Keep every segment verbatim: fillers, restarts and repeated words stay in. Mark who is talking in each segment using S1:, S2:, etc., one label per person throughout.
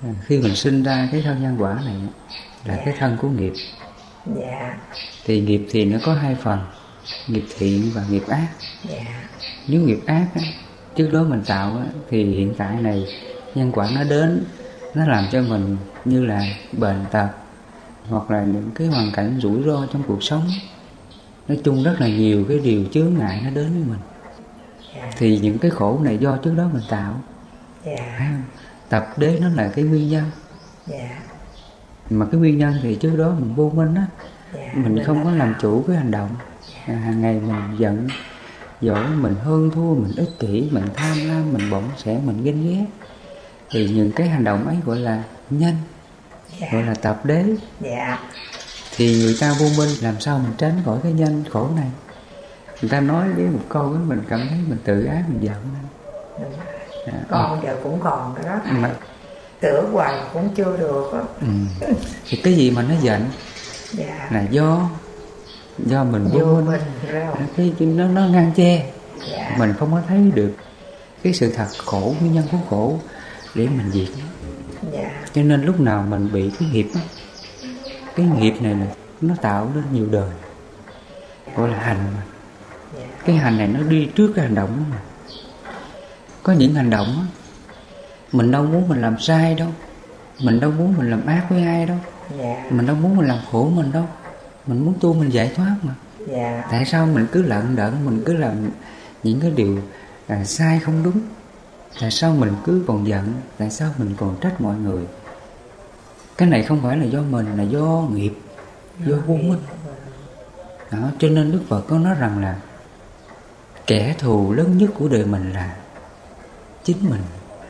S1: À, khi mình sinh ra cái thân nhân quả này là
S2: dạ.
S1: cái thân của nghiệp.
S2: Dạ.
S1: Thì nghiệp thì nó có hai phần, nghiệp thiện và nghiệp ác.
S2: Dạ.
S1: Nếu nghiệp ác á, trước đó mình tạo á, thì hiện tại này nhân quả nó đến, nó làm cho mình như là bệnh tật hoặc là những cái hoàn cảnh rủi ro trong cuộc sống. Nói chung rất là nhiều cái điều chướng ngại nó đến với mình.
S2: Dạ.
S1: Thì những cái khổ này do trước đó mình tạo.
S2: Dạ.
S1: Tập đế nó là cái nguyên nhân.
S2: Dạ.
S1: Mà cái nguyên nhân thì trước đó mình vô minh á.
S2: Dạ.
S1: Mình, mình không có làm
S2: tạo.
S1: chủ cái hành động.
S2: Dạ.
S1: À, hàng ngày mình giận dỗi, mình hơn thua, mình ích kỷ, mình tham lam, mình bỏng sẻ, mình ganh ghét. Thì những cái hành động ấy gọi là nhân. Dạ. Gọi là tập đế.
S2: Dạ.
S1: Thì người ta vô minh làm sao mình tránh khỏi cái nhân khổ này. Người ta nói với một câu đó mình cảm thấy mình tự ái, mình giận.
S2: Đúng.
S1: À,
S2: con
S1: à.
S2: giờ cũng còn cái đó
S1: mà,
S2: tưởng hoài cũng chưa được đó.
S1: Ừ. Thì cái gì mà nó giận?
S2: Dạ.
S1: Là do do mình vô minh,
S2: mình
S1: cái nó nó ngăn che.
S2: Dạ.
S1: Mình không có thấy được cái sự thật khổ, nguyên nhân của khổ để mình diệt nó.
S2: Dạ.
S1: Cho nên lúc nào mình bị cái nghiệp đó, cái nghiệp này là nó tạo nên nhiều đời, gọi là hành mà.
S2: Dạ.
S1: Cái hành này nó đi trước cái hành động đó mà. Có những hành động đó, mình đâu muốn mình làm sai đâu, mình đâu muốn mình làm ác với ai đâu.
S2: Dạ.
S1: Mình đâu muốn mình làm khổ mình đâu, mình muốn tu mình giải thoát mà.
S2: Dạ.
S1: Tại sao mình cứ lận đận, mình cứ làm những cái điều à, sai không đúng? Tại sao mình cứ còn giận? Tại sao mình còn trách mọi người? Cái này không phải là do mình, là do nghiệp, do vô minh. Đó, cho nên Đức Phật có nói rằng là kẻ thù lớn nhất của đời mình là chính mình.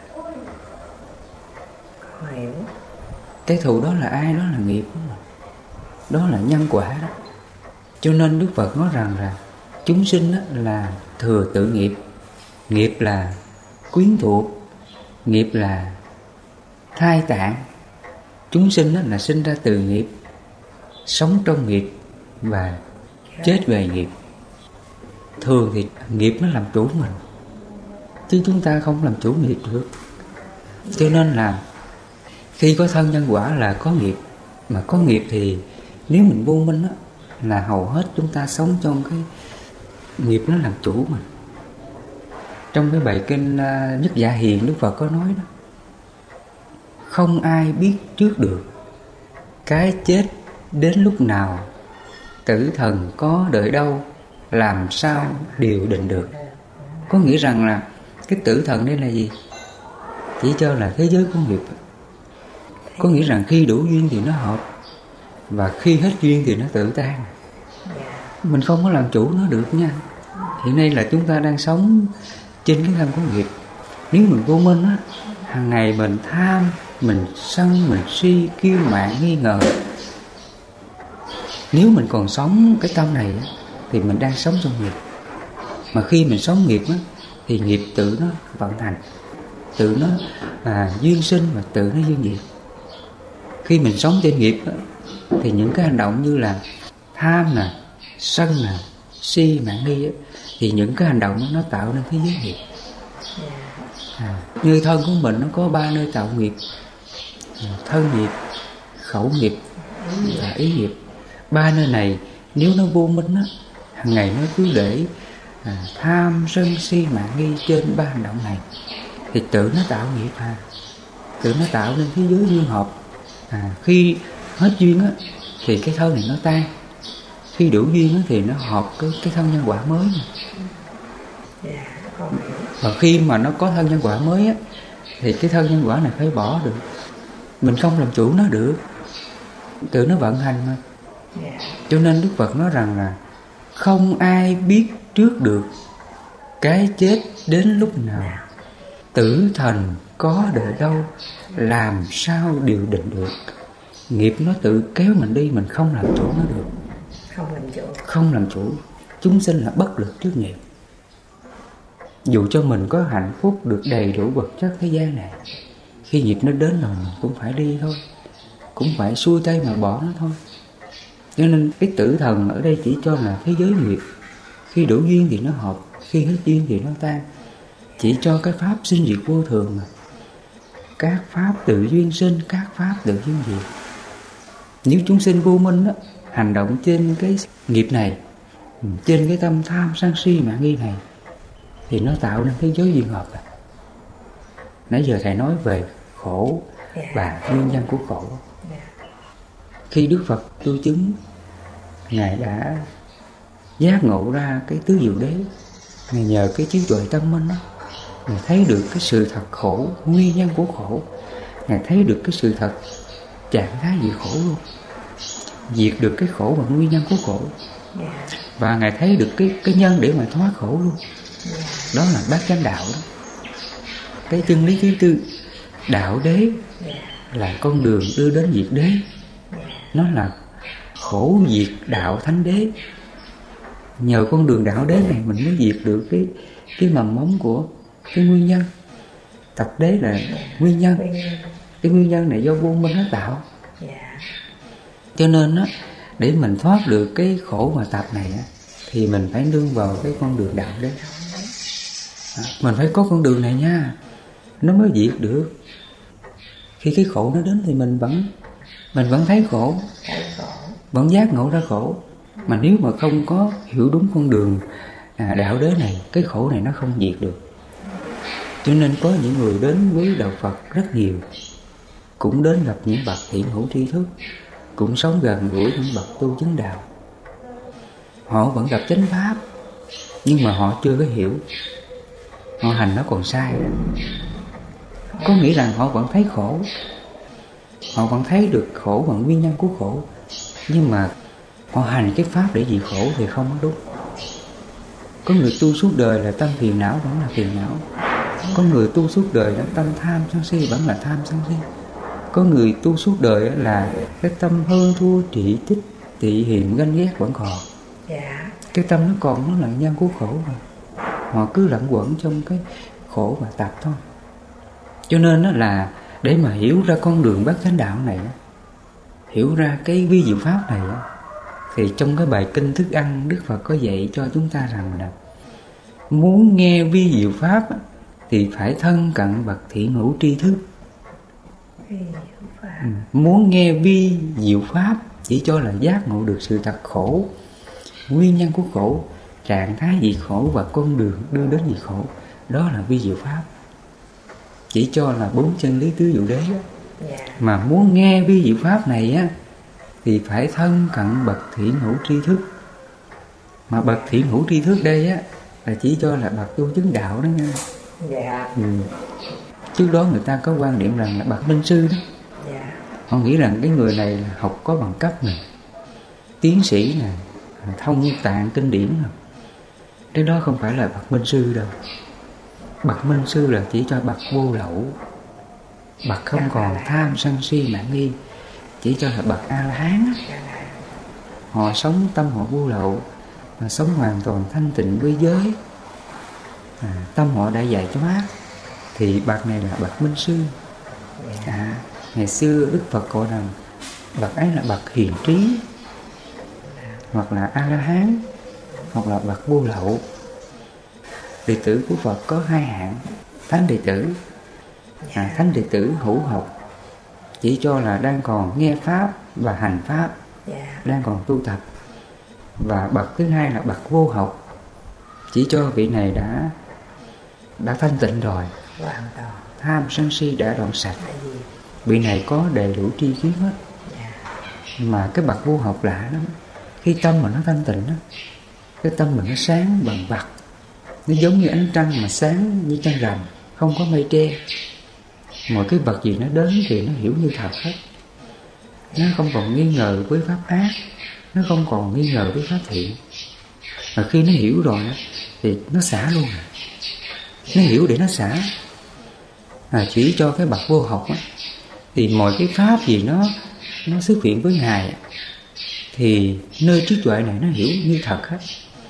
S2: Hiểu.
S1: Cái thù đó là ai? Đó là nghiệp đó, đó là nhân quả đó. Cho nên Đức Phật nói rằng là chúng sinh là thừa tự nghiệp. Nghiệp là quyến thuộc, nghiệp là thai tạng. Chúng sinh là sinh ra từ nghiệp, sống trong nghiệp và chết về nghiệp. Thường thì nghiệp nó làm chủ mình, chứ chúng ta không làm chủ nghiệp được. Cho nên là khi có thân nhân quả là có nghiệp. Mà có nghiệp thì nếu mình vô minh đó, là hầu hết chúng ta sống trong cái nghiệp nó làm chủ mình. Trong cái bài kinh uh, Nhất Dạ Hiền, Đức Phật có nói đó, không ai biết trước được cái chết đến lúc nào, tử thần có đợi đâu, làm sao điều định được. Có nghĩa rằng là cái tử thần đây là gì? Chỉ cho là thế giới của nghiệp. Có nghĩa rằng khi đủ duyên thì nó hợp, và khi hết duyên thì nó tự tan. Mình không có làm chủ nó được nha. Hiện nay là chúng ta đang sống trên cái thân của nghiệp. Nếu mình vô minh á, hàng ngày mình tham, mình sân, mình si, kiêu mạn, nghi ngờ. Nếu mình còn sống cái tâm này á, thì mình đang sống trong nghiệp. Mà khi mình sống nghiệp á, thì nghiệp tự nó vận hành, tự nó à, duyên sinh và tự nó duyên diệt. Khi mình sống trên nghiệp á, thì những cái hành động như là tham nè, sân nè, si, mạn nghi á, thì những cái hành động đó, nó tạo nên cái giới nghiệp. À, như thân của mình nó có ba nơi tạo nghiệp: thân nghiệp, khẩu nghiệp và ý nghiệp. Ba nơi này nếu nó vô minh á, hàng ngày nó cứ để à, tham, sân, si, mạn nghi trên ba hành động này, thì tự nó tạo nghiệp à, tự nó tạo nên thế giới duyên hợp. À, khi hết duyên á, thì cái thân này nó tan. Khi đủ duyên á, thì nó hợp cái cái thân nhân quả mới. Và khi mà nó có thân nhân quả mới á, thì cái thân nhân quả này phải bỏ được. Mình không làm chủ nó được, tự nó vận hành mà. Cho nên Đức Phật nói rằng là không ai biết trước được cái chết đến lúc nào, tử thần có đợi đâu, làm sao điều định được. Nghiệp nó tự kéo mình đi, mình không làm chủ nó được.
S2: Không làm chủ. Không làm chủ.
S1: Chúng sinh là bất lực trước nghiệp. Dù cho mình có hạnh phúc được đầy đủ vật chất thế gian này, khi nghiệp nó đến rồi mình cũng phải đi thôi, cũng phải xuôi tay mà bỏ nó thôi. Cho nên cái tử thần ở đây chỉ cho là thế giới nghiệp. Khi đủ duyên thì nó hợp, khi hết duyên thì nó tan. Chỉ cho cái pháp sinh diệt vô thường mà. các pháp tự duyên sinh, các pháp tự duyên diệt. Nếu chúng sinh vô minh đó, hành động trên cái nghiệp này, trên cái tâm tham sân si mạn nghi này, thì nó tạo nên cái giới duyên hợp. Nãy giờ thầy nói về khổ và nguyên nhân của khổ. Khi Đức Phật tu chứng, Ngài đã giác ngộ ra cái tứ diệu đế. Ngài nhờ cái trí tuệ tâm minh đó, Ngài thấy được cái sự thật khổ, nguyên nhân của khổ. Ngài thấy được cái sự thật trạng thái diệt khổ luôn, diệt được cái khổ và nguyên nhân của khổ. Và Ngài thấy được cái, cái nhân để mà thoát khổ luôn. Đó là bát chánh đạo đó. Cái chân lý thứ tư, đạo đế là con đường đưa đến diệt đế. Nó là khổ diệt đạo thánh đế. Nhờ con đường đạo đế này mình mới diệt được cái, cái mầm móng của cái nguyên nhân. Tập đế là nguyên nhân. Cái nguyên nhân này do vô minh nó tạo. Cho nên á, để mình thoát được cái khổ và tập này á, thì mình phải nương vào cái con đường đạo đế. À, mình phải có con đường này nha, nó mới diệt được. Khi cái khổ nó đến thì mình vẫn Mình vẫn thấy khổ, vẫn giác ngộ ra khổ. Mà nếu mà không có hiểu đúng con đường à, đạo đế này, cái khổ này nó không diệt được. Cho nên có những người đến với đạo Phật rất nhiều, cũng đến gặp những bậc thiện hữu tri thức, cũng sống gần gũi những bậc tu chứng đạo. Họ vẫn gặp chánh pháp, nhưng mà họ chưa có hiểu. Họ hành nó còn sai. Có nghĩa là họ vẫn thấy khổ, họ vẫn thấy được khổ và nguyên nhân của khổ, nhưng mà họ hành cái pháp để diệt khổ thì không có đúng. Có người tu suốt đời là tâm phiền não vẫn là phiền não. Có người tu suốt đời là tâm tham sân si vẫn là tham sân si. Có người tu suốt đời là cái tâm hơn thua trị tích tị hiềm ganh ghét vẫn còn. Cái tâm nó còn, nó là nhân của khổ mà. Họ cứ lẫn quẩn trong cái khổ và tập thôi. Cho nên đó là để mà hiểu ra con đường bát chánh đạo này, hiểu ra cái vi diệu pháp này, thì trong cái bài kinh Thức Ăn, Đức Phật có dạy cho chúng ta rằng là muốn nghe vi diệu pháp thì phải thân cận bậc thiện hữu tri thức. Ừ. Muốn nghe vi diệu pháp chỉ cho là giác ngộ được sự thật khổ, nguyên nhân của khổ, trạng thái diệt khổ và con đường đưa đến diệt khổ. Đó là vi diệu pháp. Chỉ cho là bốn chân lý tứ diệu đế á. Mà muốn nghe vi diệu pháp này á, thì phải thân cận bậc thiện hữu tri thức. Mà bậc thiện hữu tri thức đây á, là chỉ cho là bậc tu chứng đạo đó nha.
S2: Dạ.
S1: Ừ. Trước đó người ta có quan niệm rằng là bậc minh sư đó.
S2: Dạ.
S1: Họ nghĩ rằng cái người này là học có bằng cấp này, tiến sĩ này, thông tạng kinh điển này. Cái đó không phải là bậc minh sư đâu. Bậc minh sư là chỉ cho bậc vô lậu, bậc không còn tham sân si mạn nghi, chỉ cho là bậc A La Hán. Họ sống tâm họ vô lậu, mà sống hoàn toàn thanh tịnh với giới, à, tâm họ đã giải thoát, thì bậc này là bậc minh sư. À, ngày xưa Đức Phật gọi rằng bậc ấy là bậc hiền trí, hoặc là A La Hán, hoặc là bậc vô lậu. Đệ tử của Phật có hai hạng: thánh đệ tử, à, thánh đệ tử hữu học, chỉ cho là đang còn nghe pháp và hành pháp, đang còn tu tập. Và bậc thứ hai là bậc vô học, chỉ cho vị này đã đã thanh tịnh rồi, tham sân si đã đoạn sạch, vị này có đầy đủ tri kiến hết. Mà cái bậc vô học lạ lắm, khi tâm mà nó thanh tịnh đó, cái tâm mình nó sáng bằng bậc, nó giống như ánh trăng mà sáng như trăng rằm, không có mây tre. Mọi cái bậc gì nó đến thì nó hiểu như thật hết. Nó không còn nghi ngờ với pháp ác, nó không còn nghi ngờ với pháp thiện. Mà khi nó hiểu rồi đó, thì nó xả luôn. Nó hiểu để nó xả. À, chỉ cho cái bậc vô học á, thì mọi cái pháp gì nó nó xuất hiện với Ngài, thì nơi trí tuệ này nó hiểu như thật hết.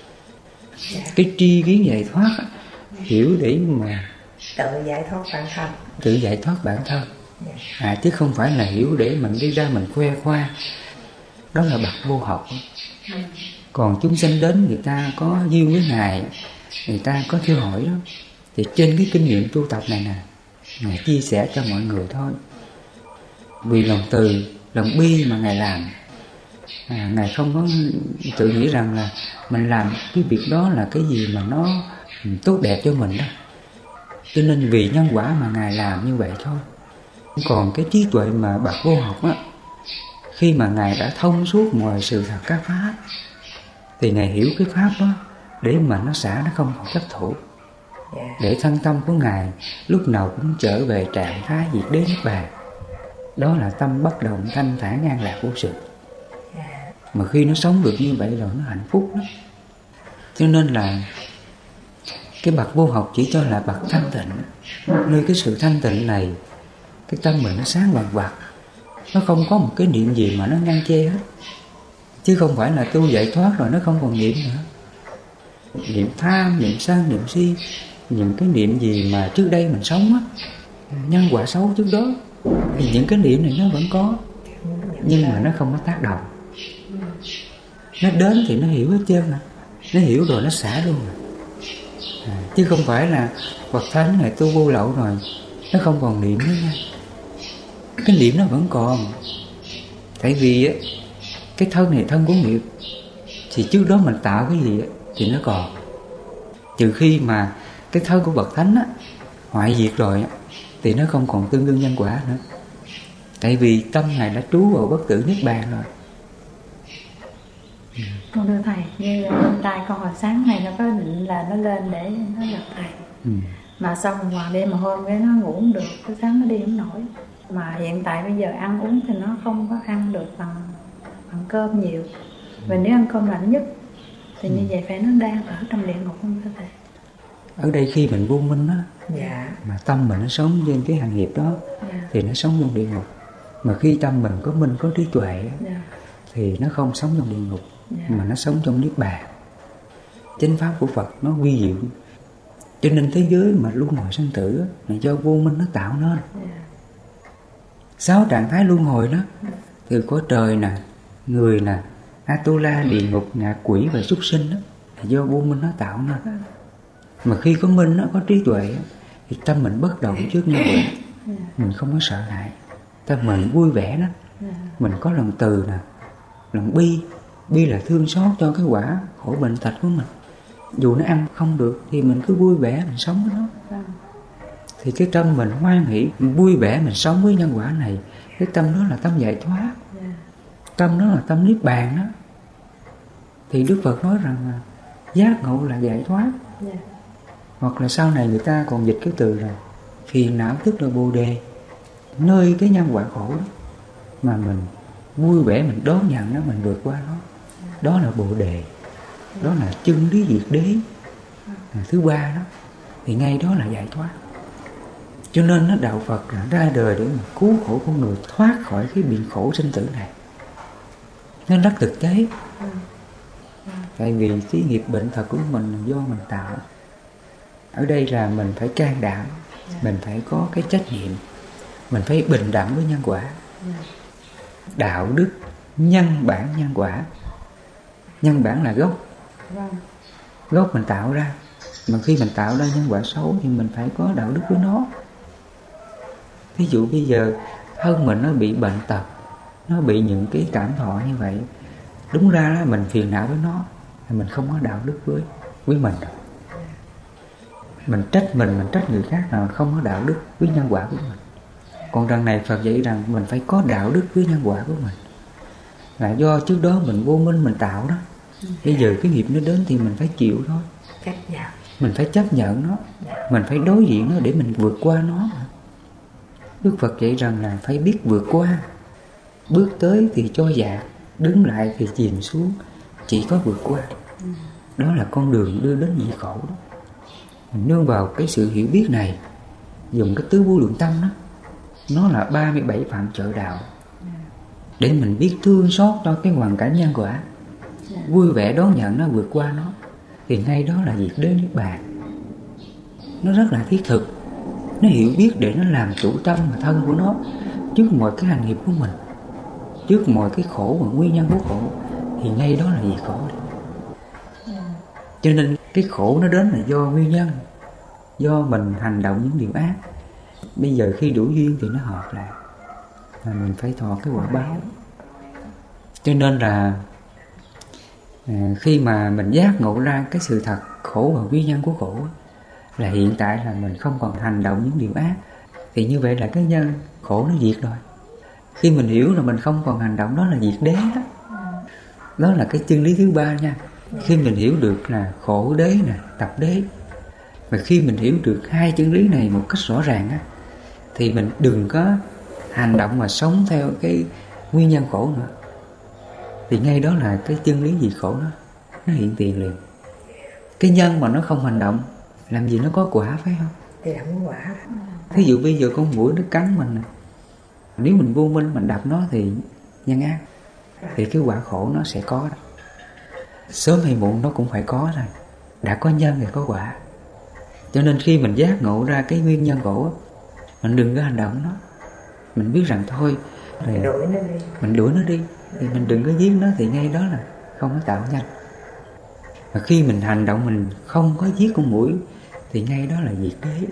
S1: Cái tri kiến giải thoát á, hiểu để mà
S2: tự giải thoát bản thân,
S1: tự giải thoát bản thân, à, chứ không phải là hiểu để mình đi ra mình khoe khoang. Đó là bậc vô học. Còn chúng sanh đến, người ta có duyên với Ngài, người ta có theo hỏi đó, thì trên cái kinh nghiệm tu tập này nè, Ngài chia sẻ cho mọi người thôi. Vì lòng từ, lòng bi mà Ngài làm. à, Ngài không có tự nghĩ rằng là mình làm cái việc đó là cái gì mà nó tốt đẹp cho mình đó. Cho nên vì nhân quả mà Ngài làm như vậy thôi. Còn cái trí tuệ mà bậc vô học á, khi mà Ngài đã thông suốt mọi sự thật các pháp, thì Ngài hiểu cái pháp đó để mà nó xả, nó không còn chấp thủ, để thân tâm của Ngài lúc nào cũng trở về trạng thái diệt đế niết bàn. Đó là tâm bất động, thanh thản, an lạc vô sự. Mà khi nó sống được như vậy rồi nó hạnh phúc lắm. Cho nên là cái bậc vô học chỉ cho là bậc thanh tịnh. Nơi cái sự thanh tịnh này, cái tâm mình nó sáng vàng vặt, nó không có một cái niệm gì mà nó ngăn che hết. Chứ không phải là tu giải thoát rồi nó không còn niệm nữa. Niệm tham, niệm sân, niệm si, những cái niệm gì mà trước đây mình sống á, nhân quả xấu trước đó, thì những cái niệm này nó vẫn có, nhưng mà nó không có tác động. Nó đến thì nó hiểu hết trơn, nó hiểu rồi nó xả luôn à. À, chứ không phải là bậc thánh này tu vô lậu rồi nó không còn niệm nữa nha. Cái niệm nó vẫn còn. Tại vì á, cái thân này thân của nghiệp, thì trước đó mình tạo cái gì á, thì nó còn. Trừ khi mà cái thân của bậc thánh á, hoại diệt rồi á, thì nó không còn tương đương nhân quả nữa. Tại vì tâm Ngài đã trú vào bất tử niết bàn rồi.
S3: Con thưa Thầy, như bên tai con hồi sáng này nó có định là nó lên để nó gặp Thầy. Ừ. Mà xong hoàng đêm mà hôm cái nó ngủ không được, cái sáng nó đi không nổi. Mà hiện tại bây giờ ăn uống thì nó không có ăn được bằng, bằng cơm nhiều. Và nếu ăn cơm lạnh nhất thì ừ. như vậy phải nó đang ở trong địa ngục không thưa Thầy?
S1: Ở đây khi mình vô minh á,
S2: dạ.
S1: mà tâm mình nó sống trên cái hành nghiệp đó, dạ. thì nó sống trong địa ngục. Mà khi tâm mình có minh, có trí tuệ á, dạ. thì nó không sống trong địa ngục, dạ. mà nó sống trong niết bàn. Chánh pháp của Phật nó vi diệu. Cho nên thế giới mà luân hồi sanh tử á, là do vô minh nó tạo nên. dạ. Sáu trạng thái luân hồi đó, từ có trời nè, người nè, Atula, địa ngục, ngạ quỷ và súc sinh đó, là do vô minh nó tạo nên. Mà khi có minh, nó có trí tuệ, thì tâm mình bất động trước nhân quả. Mình không có sợ hãi, tâm mình vui vẻ đó. Mình có lòng từ nè, lòng bi. Bi là thương xót cho cái quả khổ bệnh tật của mình. Dù nó ăn không được thì mình cứ vui vẻ, mình sống với nó. Thì cái tâm mình hoan hỷ, mình vui vẻ, mình sống với nhân quả này. Cái tâm đó là tâm giải thoát, tâm đó là tâm niết bàn đó. Thì Đức Phật nói rằng là giác ngộ là giải thoát. yeah. Hoặc là sau này người ta còn dịch cái từ là phiền não tức là bồ đề. Nơi cái nhân quả khổ đó mà mình vui vẻ, mình đón nhận nó, mình vượt qua nó, đó là bồ đề. Đó là chân lý diệt đế là thứ ba đó. Thì ngay đó là giải thoát. Cho nên nó đạo Phật là ra đời để mà cứu khổ con người thoát khỏi cái biển khổ sinh tử này. Nó rất thực tế. Tại vì cái nghiệp bệnh tật của mình là do mình tạo. Ở đây là mình phải can đảm, mình phải có cái trách nhiệm, mình phải bình đẳng với nhân quả. Đạo đức, nhân bản nhân quả. Nhân bản là gốc. Gốc mình tạo ra. Mà khi mình tạo ra nhân quả xấu thì mình phải có đạo đức với nó. Ví dụ bây giờ thân mình nó bị bệnh tật, nó bị những cái cảm thọ như vậy, đúng ra là mình phiền não với nó, thì mình không có đạo đức với với mình. Mình trách mình, mình trách người khác là không có đạo đức với nhân quả của mình. Còn đằng này Phật dạy rằng mình phải có đạo đức với nhân quả của mình. Là do trước đó mình vô minh mình tạo đó. Bây giờ cái nghiệp nó đến thì mình phải chịu thôi. Mình phải chấp nhận nó, mình phải đối diện nó để mình vượt qua nó. Đức Phật dạy rằng là phải biết vượt qua. Bước tới thì cho dạt, đứng lại thì chìm xuống. Chỉ có vượt qua. Đó là con đường đưa đến diệt khổ đó. Mình nương vào cái sự hiểu biết này, dùng cái tứ vô lượng tâm đó, nó là ba mươi bảy phạm trợ đạo, để mình biết thương xót cho cái hoàn cảnh nhân quả, vui vẻ đón nhận nó, vượt qua nó. Thì ngay đó là diệt đế niết bàn. Nó rất là thiết thực. Nó hiểu biết để nó làm chủ tâm và thân của nó trước mọi cái hành nghiệp của mình, trước mọi cái khổ và nguyên nhân của khổ. Thì ngay đó là diệt khổ. Cho nên cái khổ nó đến là do nguyên nhân, do mình hành động những điều ác. Bây giờ khi đủ duyên thì nó hợp lại, là mình phải thọ cái quả báo. Cho nên là à, khi mà mình giác ngộ ra cái sự thật khổ và nguyên nhân của khổ, là hiện tại là mình không còn hành động những điều ác, thì như vậy là cái nhân khổ nó diệt rồi. Khi mình hiểu là mình không còn hành động, đó là diệt đế đó. Đó là cái chân lý thứ ba nha. Khi mình hiểu được là khổ đế nè, tập đế, và khi mình hiểu được hai chân lý này một cách rõ ràng á, thì mình đừng có hành động mà sống theo cái nguyên nhân khổ nữa. Thì ngay đó là cái chân lý diệt khổ nó nó hiện tiền liền. Cái nhân mà nó không hành động, làm gì nó có quả, phải không?
S2: Thì không có quả.
S1: Thí dụ bây giờ con muỗi nó cắn mình nè, nếu mình vô minh mình đập nó thì nhân ác, thì cái quả khổ nó sẽ có đó. Sớm hay muộn nó cũng phải có rồi. Đã có nhân thì có quả. Cho nên khi mình giác ngộ ra cái nguyên nhân khổ, mình đừng có hành động nó. Mình biết rằng thôi
S2: Mình đuổi nó đi.
S1: Mình đuổi nó đi. Thì mình đừng có giết nó, thì ngay đó là không có tạo nhân. Và khi mình hành động mình không có giết con muỗi, thì ngay đó là diệt đế.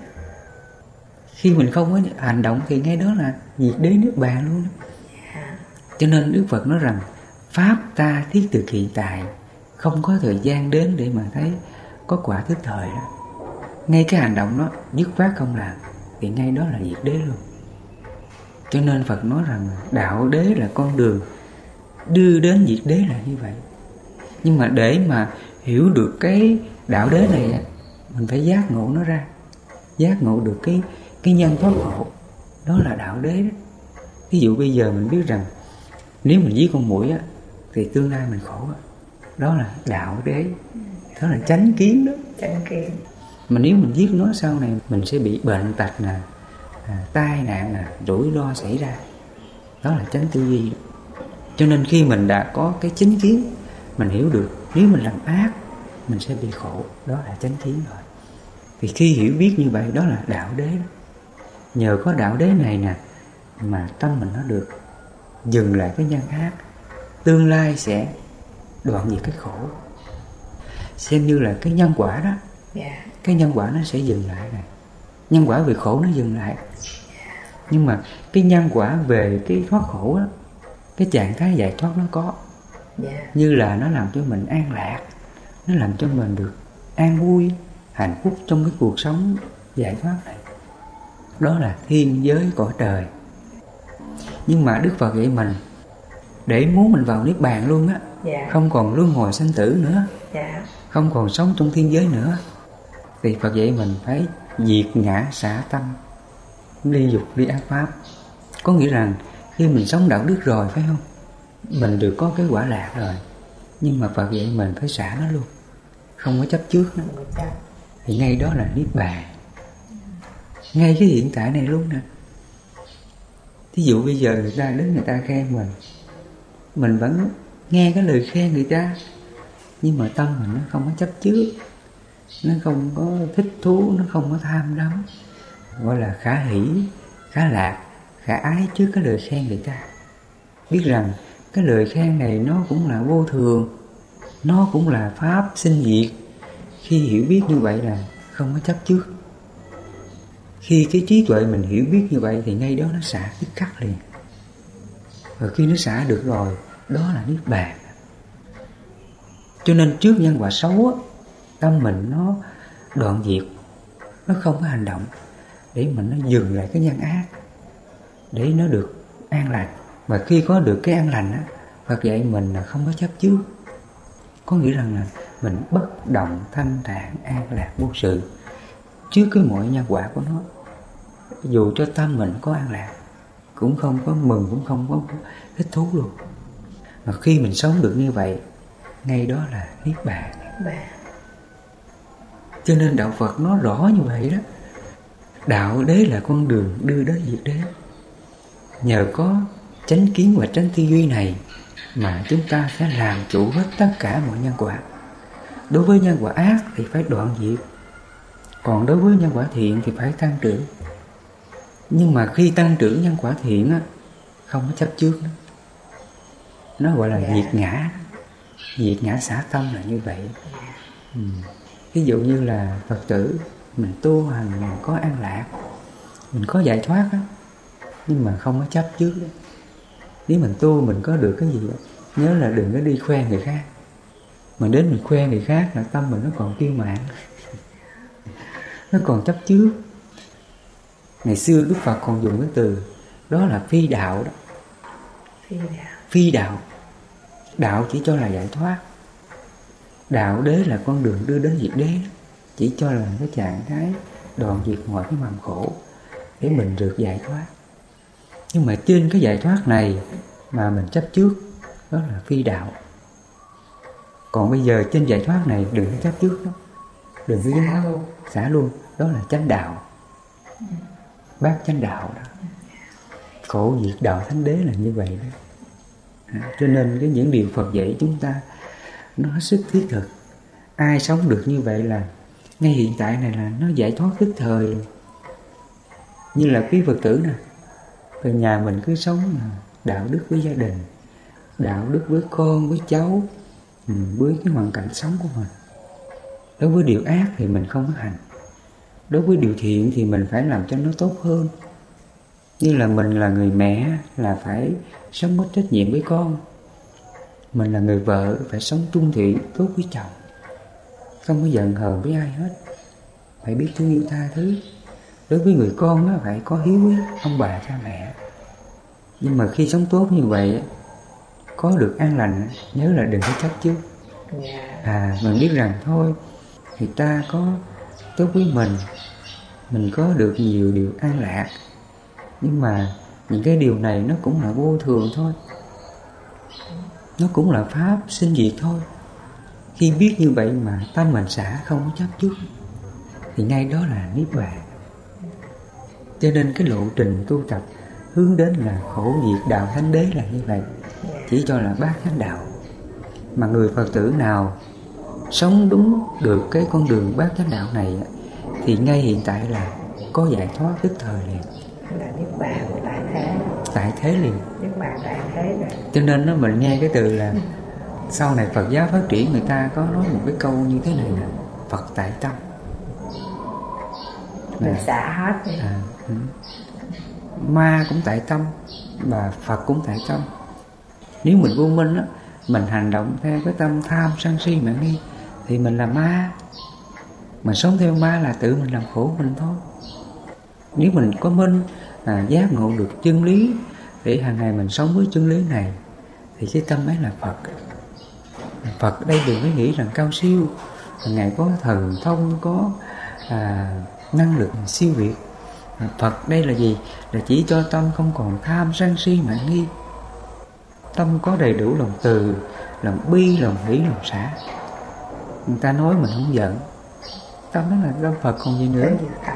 S1: Khi mình không có hành động thì ngay đó là diệt đế nước bàn luôn. Cho nên Đức Phật nói rằng pháp ta thiết thực hiện tại, không có thời gian đến để mà thấy có quả tức thời đó. Ngay cái hành động đó dứt khoát không làm, thì ngay đó là diệt đế luôn. Cho nên Phật nói rằng đạo đế là con đường đưa đến diệt đế là như vậy. Nhưng mà để mà hiểu được cái đạo đế này, mình phải giác ngộ nó ra, giác ngộ được cái cái nhân thoát khổ. Đó là đạo đế đó. Ví dụ bây giờ mình biết rằng nếu mình giết con muỗi á, thì tương lai mình khổ á. Đó là đạo đế. Đó là chánh kiến đó.
S2: Chánh kiến.
S1: Mà nếu mình giết nó sau này mình sẽ bị bệnh tật nè, à, tai nạn nè, rủi ro xảy ra. Đó là chánh tư duy. Cho nên khi mình đã có cái chánh kiến, mình hiểu được nếu mình làm ác mình sẽ bị khổ. Đó là chánh kiến rồi. Thì khi hiểu biết như vậy, đó là đạo đế đó. Nhờ có đạo đế này nè mà tâm mình nó được dừng lại cái nhân ác, tương lai sẽ đoạn diệt cái khổ. Xem như là cái nhân quả đó.
S2: Yeah.
S1: Cái nhân quả nó sẽ dừng lại này. Nhân quả về khổ nó dừng lại. Nhưng mà cái nhân quả về cái thoát khổ đó, cái trạng thái giải thoát nó có.
S2: Yeah.
S1: Như là nó làm cho mình an lạc, nó làm cho mình được an vui, hạnh phúc trong cái cuộc sống giải thoát này. Đó là thiên giới cõi trời. Nhưng mà Đức Phật dạy mình để muốn mình vào Niết Bàn luôn á.
S2: Yeah.
S1: Không còn luân hồi sanh tử nữa.
S2: Yeah.
S1: Không còn sống trong thiên giới nữa, thì Phật dạy mình phải diệt ngã xả tâm, ly dục ly ác pháp. Có nghĩa rằng khi mình sống đạo đức rồi, phải không, mình được có cái quả lạc rồi, nhưng mà Phật dạy mình phải xả nó luôn, không có chấp trước nó. Thì ngay đó là Niết Bàn, ngay cái hiện tại này luôn nè. Thí dụ bây giờ người ta đến người ta khen mình, mình vẫn nghe cái lời khen người ta, nhưng mà tâm mình nó không có chấp trước, nó không có thích thú, nó không có tham đắm, gọi là khả hỷ, khả lạc, khả ái trước cái lời khen người ta. Biết rằng cái lời khen này nó cũng là vô thường, nó cũng là pháp sinh diệt. Khi hiểu biết như vậy là không có chấp trước. Khi cái trí tuệ mình hiểu biết như vậy thì ngay đó nó xả tức khắc liền. Và khi nó xả được rồi, đó là Niết Bàn. Cho nên trước nhân quả xấu á, tâm mình nó đoạn diệt, nó không có hành động để mình nó dừng lại cái nhân ác, để nó được an lành. Và khi có được cái an lành á, Phật dạy mình là không có chấp trước. Có nghĩa rằng là mình bất động, thanh thản, an lạc, vô sự trước cái mọi nhân quả của nó. Dù cho tâm mình có an lạc, cũng không có mừng, cũng không có thích thú luôn. Mà khi mình sống được như vậy, ngay đó là Niết Bàn. Cho nên đạo Phật nói rõ như vậy đó. Đạo đế là con đường đưa đến diệt đế. Nhờ có chánh kiến và chánh tư duy này mà chúng ta sẽ làm chủ hết tất cả mọi nhân quả. Đối với nhân quả ác thì phải đoạn diệt, còn đối với nhân quả thiện thì phải tăng trưởng. Nhưng mà khi tăng trưởng nhân quả thiện á, không có chấp trước nữa. Nó gọi là diệt ngã. Diệt ngã xả tâm là như vậy. ừ. Ví dụ như là Phật tử mình tu hành mình có an lạc, Mình có giải thoát á, nhưng mà không có chấp trước đó. Nếu mình tu mình có được cái gì đó, nhớ là đừng có đi khoe người khác. Mình đến mình khoe người khác là tâm mình nó còn kiêu mạn, nó còn chấp trước. Ngày xưa Đức Phật còn dùng cái từ đó là phi đạo đó.
S2: Phi đạo.
S1: Phi đạo. Đạo chỉ cho là giải thoát. Đạo đế là con đường đưa đến diệt đế, chỉ cho là cái trạng thái đoạn diệt mọi cái mầm khổ để mình được giải thoát. Nhưng mà trên cái giải thoát này mà mình chấp trước, đó là phi đạo. Còn bây giờ trên giải thoát này đừng có chấp trước đó, đừng có
S2: xả luôn.
S1: xả luôn, đó là chánh đạo. Bát chánh đạo đó. Khổ diệt đạo thánh đế là như vậy đó. À, cho nên cái những điều Phật dạy chúng ta nó hết sức thiết thực. Ai sống được như vậy là ngay hiện tại này là nó giải thoát tức thời luôn. Như là quý Phật tử nè, về nhà mình cứ sống đạo đức với gia đình, đạo đức với con, với cháu, với cái hoàn cảnh sống của mình. Đối với điều ác thì mình không có hành, đối với điều thiện thì mình phải làm cho nó tốt hơn. Như là mình là người mẹ là phải sống có trách nhiệm với con, mình là người vợ phải sống trung thủy tốt với chồng, không có giận hờn với ai hết, phải biết thương yêu tha thứ. Đối với người con á, phải có hiếu với ông bà cha mẹ. Nhưng mà khi sống tốt như vậy, có được an lành, nhớ là đừng có chấp trước. À, mình biết rằng thôi, người ta có tốt với mình, mình có được nhiều điều an lạc, nhưng mà những cái điều này nó cũng là vô thường thôi, nó cũng là pháp sinh diệt thôi. Khi biết như vậy mà tâm mình xả không có chấp trước, thì ngay đó là niết bàn. Cho nên cái lộ trình tu tập hướng đến là khổ diệt đạo thánh đế là như vậy, chỉ cho là bát chánh đạo. Mà người Phật tử nào sống đúng được cái con đường bát chánh đạo này thì ngay hiện tại là có giải thoát tức thời liền,
S2: là niết bàn tại thế.
S1: Tại thế liền.
S2: Niết bàn tại thế rồi.
S1: Cho nên nó mình nghe cái từ là sau này Phật giáo phát triển, người ta có nói một cái câu như thế này nè: Phật tại tâm.
S2: Mình xả hết đi.
S1: À, ừ. Ma cũng tại tâm và Phật cũng tại tâm. Nếu mình vô minh á, mình hành động theo cái tâm tham sân si mạng nghi thì mình là ma. Mà sống theo ma là tự mình làm khổ mình thôi. Nếu mình có minh, à, giác ngộ được chân lý để hàng ngày mình sống với chân lý này, thì cái tâm ấy là Phật. Phật đây đừng có nghĩ rằng cao siêu, hàng ngày có thần thông, có à, năng lực siêu việt. Phật đây là gì? Là chỉ cho tâm không còn tham sân si mạng nghi, tâm có đầy đủ lòng từ, lòng bi, lòng hỷ, lòng xả. Người ta nói mình không giận, tâm đó là tâm Phật còn gì nữa.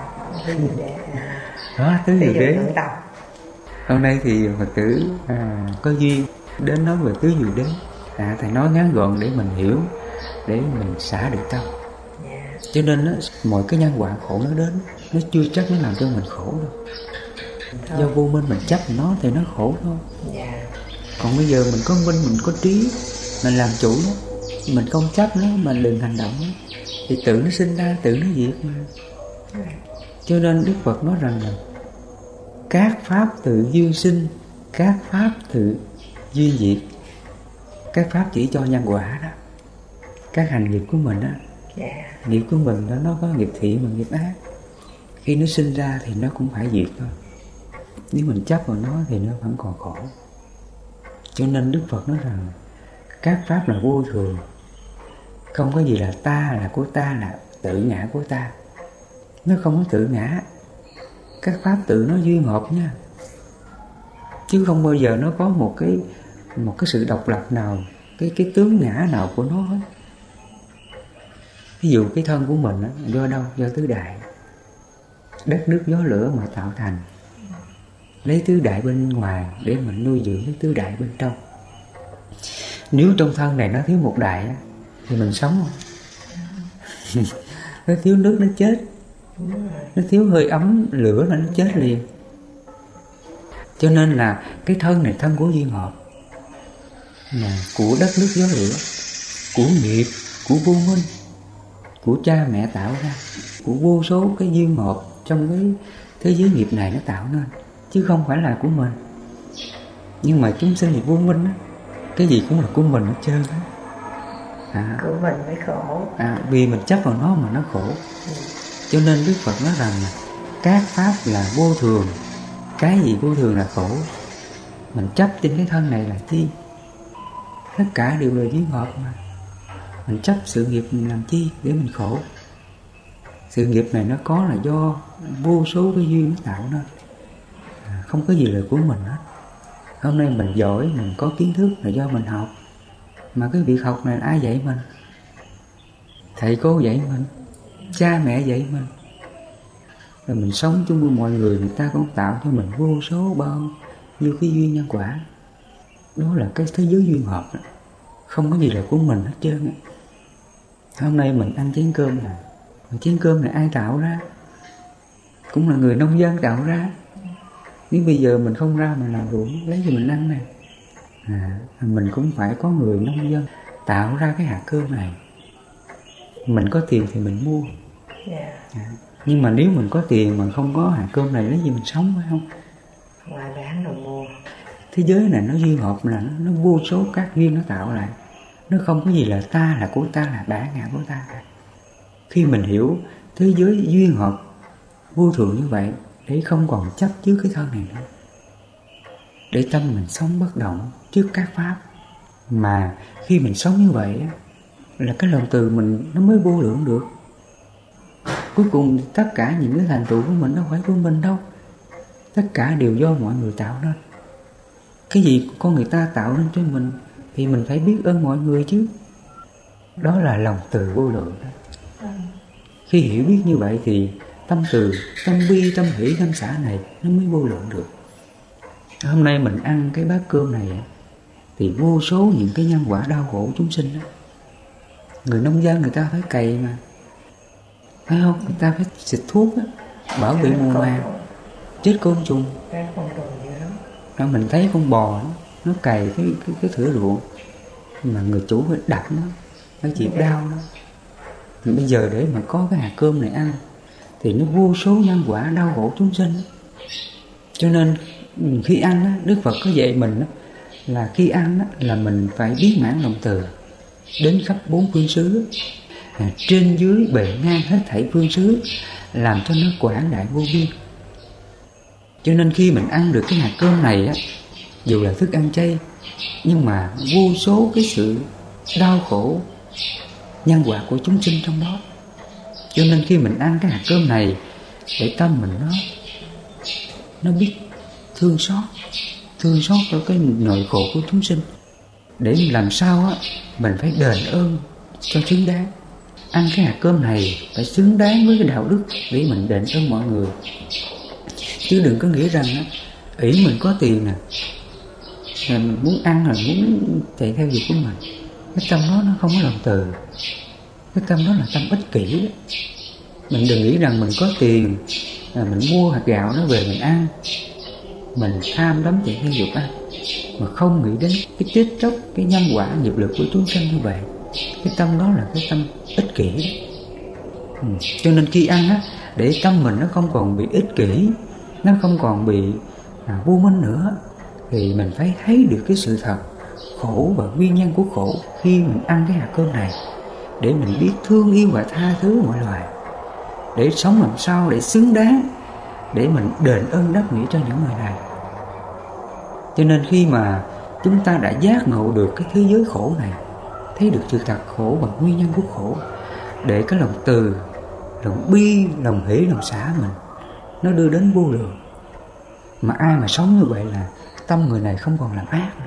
S1: Đó, tứ diệu đế. Hôm nay thì Phật tử à, có duyên đến nói về tứ diệu đế. À, thầy nói ngắn gọn để mình hiểu, để mình xả được tâm. Cho nên đó, mọi cái nhân quả khổ nó đến, nó chưa chắc nó làm cho mình khổ đâu. Do vô minh mình chấp nó thì nó khổ thôi. Còn bây giờ mình có minh, mình có trí, mình làm chủ nó, mình không chấp nó, mình đừng hành động nó, thì tự nó sinh ra, tự nó diệt mà. Cho nên Đức Phật nói rằng là các pháp tự duyên sinh, các pháp tự duyên diệt. Các pháp chỉ cho nhân quả đó, các hành nghiệp của mình đó. Nghiệp của mình đó, nó có nghiệp thiện và nghiệp ác. Khi nó sinh ra thì nó cũng phải diệt thôi. Nếu mình chấp vào nó thì nó vẫn còn khổ. Cho nên Đức Phật nói rằng các pháp là vô thường, không có gì là ta, là của ta, là tự ngã của ta. Nó không có tự ngã. Các pháp tự nó duyên hợp nha, chứ không bao giờ nó có một cái một cái sự độc lập nào, cái cái tướng ngã nào của nó hết. Ví dụ cái thân của mình đó, do đâu? Do tứ đại, đất nước gió lửa mà tạo thành. Lấy tứ đại bên ngoài để mình nuôi dưỡng cái tứ đại bên trong. Nếu trong thân này nó thiếu một đại thì mình sống không? Nó thiếu nước nó chết, nó thiếu hơi ấm lửa là nó chết liền. Cho nên là cái thân này thân của duyên hợp, là của đất nước gió lửa, của nghiệp, của vô minh, của cha mẹ tạo ra, của vô số cái duyên hợp trong cái thế giới nghiệp này nó tạo nên, chứ không phải là của mình. Nhưng mà chúng sinh thì vô minh á, cái gì cũng là của mình hết trơn á. À,
S2: của mình mới khổ.
S1: À, vì mình chấp vào nó mà nó khổ. Ừ. Cho nên Đức Phật nói rằng là các pháp là vô thường. Cái gì vô thường là khổ. Mình chấp trên cái thân này là chi? Tất cả đều là duyên hợp mà. Mình chấp sự nghiệp mình làm chi để mình khổ. Sự nghiệp này nó có là do vô số cái duyên nó tạo nên. À, không có gì là của mình hết. Hôm nay mình giỏi, mình có kiến thức là do mình học. Mà cái việc học này ai dạy mình? Thầy cô dạy mình, cha mẹ dạy mình. Rồi mình sống chung với mọi người, người ta cũng tạo cho mình vô số bao nhiêu cái duyên nhân quả. Đó là cái thế giới duyên hợp đó. Không có gì là của mình hết trơn á. Hôm nay mình ăn chén cơm này, chén cơm này ai tạo ra? Cũng là người nông dân tạo ra. Nếu bây giờ mình không ra mình làm ruộng lấy gì mình ăn nè, à, mình cũng phải có người nông dân tạo ra cái hạt cơm này. Mình có tiền thì mình mua.
S2: Yeah.
S1: À, nhưng mà nếu mình có tiền mà không có hạt cơm này lấy gì mình sống, phải không?
S2: Không ai bán đâu mua.
S1: Thế giới này nó duyên hợp, là nó, nó vô số các duyên nó tạo lại. Nó không có gì là ta, là của ta, là bản ngã của ta cả. Khi mình hiểu thế giới duyên hợp vô thường như vậy, để không còn chấp trước cái thân này nữa, để tâm mình sống bất động trước các pháp. Mà khi mình sống như vậy là cái lòng từ mình nó mới vô lượng được. Cuối cùng tất cả những cái thành tựu của mình đâu phải của mình đâu. Tất cả đều do mọi người tạo nên. Cái gì con người ta tạo nên cho mình thì mình phải biết ơn mọi người chứ. Đó là lòng từ vô lượng đó. Khi hiểu biết như vậy thì tâm từ, tâm bi, tâm hỷ, tâm xả này nó mới vô lượng được. Hôm nay mình ăn cái bát cơm này thì vô số những cái nhân quả đau khổ chúng sinh đó. Người nông dân người ta phải cày mà, phải không? Người ta phải xịt thuốc đó, bảo vệ mùa màng, chết côn trùng. Đó, mình thấy con bò đó, nó cày cái, cái, cái thửa ruộng, mà người chủ phải đập nó, nó chịu đau đó. Thì bây giờ để mà có cái hạt cơm này ăn thì nó vô số nhân quả đau khổ chúng sinh. Cho nên khi ăn đó, Đức Phật có dạy mình đó, là khi ăn đó, là mình phải biết mãn lòng từ đến khắp bốn phương xứ, à, trên dưới bề ngang hết thảy phương xứ, làm cho nó quảng đại vô biên. Cho nên khi mình ăn được cái hạt cơm này á, dù là thức ăn chay, nhưng mà vô số cái sự đau khổ nhân quả của chúng sinh trong đó. Cho nên khi mình ăn cái hạt cơm này, để tâm mình nó nó biết thương xót, thương xót cho cái nỗi khổ của chúng sinh, để làm sao á mình phải đền ơn cho xứng đáng. Ăn cái hạt cơm này phải xứng đáng với cái đạo đức để mình đền ơn mọi người. Chứ đừng có nghĩ rằng á, ỷ mình có tiền nè, mình muốn ăn là muốn chạy theo việc của mình. Cái tâm đó nó không có lòng từ. Cái tâm đó là tâm ích kỷ đó. Mình đừng nghĩ rằng mình có tiền là mình mua hạt gạo nó về mình ăn, mình tham đắm chạy theo dục ăn, mà không nghĩ đến cái chết chóc, cái nhân quả nghiệp lực của chúng sinh như vậy. Cái tâm đó là cái tâm ích kỷ đó. Ừ. Cho nên khi ăn á, để tâm mình nó không còn bị ích kỷ, nó không còn bị à, vô minh nữa, thì mình phải thấy được cái sự thật khổ và nguyên nhân của khổ khi mình ăn cái hạt cơm này, để mình biết thương yêu và tha thứ mọi loài, để sống làm sao để xứng đáng, để mình đền ơn đáp nghĩa cho những người này. Cho nên khi mà chúng ta đã giác ngộ được cái thế giới khổ này, thấy được sự thật khổ và nguyên nhân của khổ, để cái lòng từ, lòng bi, lòng hỷ, lòng xả mình nó đưa đến vô lượng. Mà ai mà sống như vậy là tâm người này không còn làm ác nữa.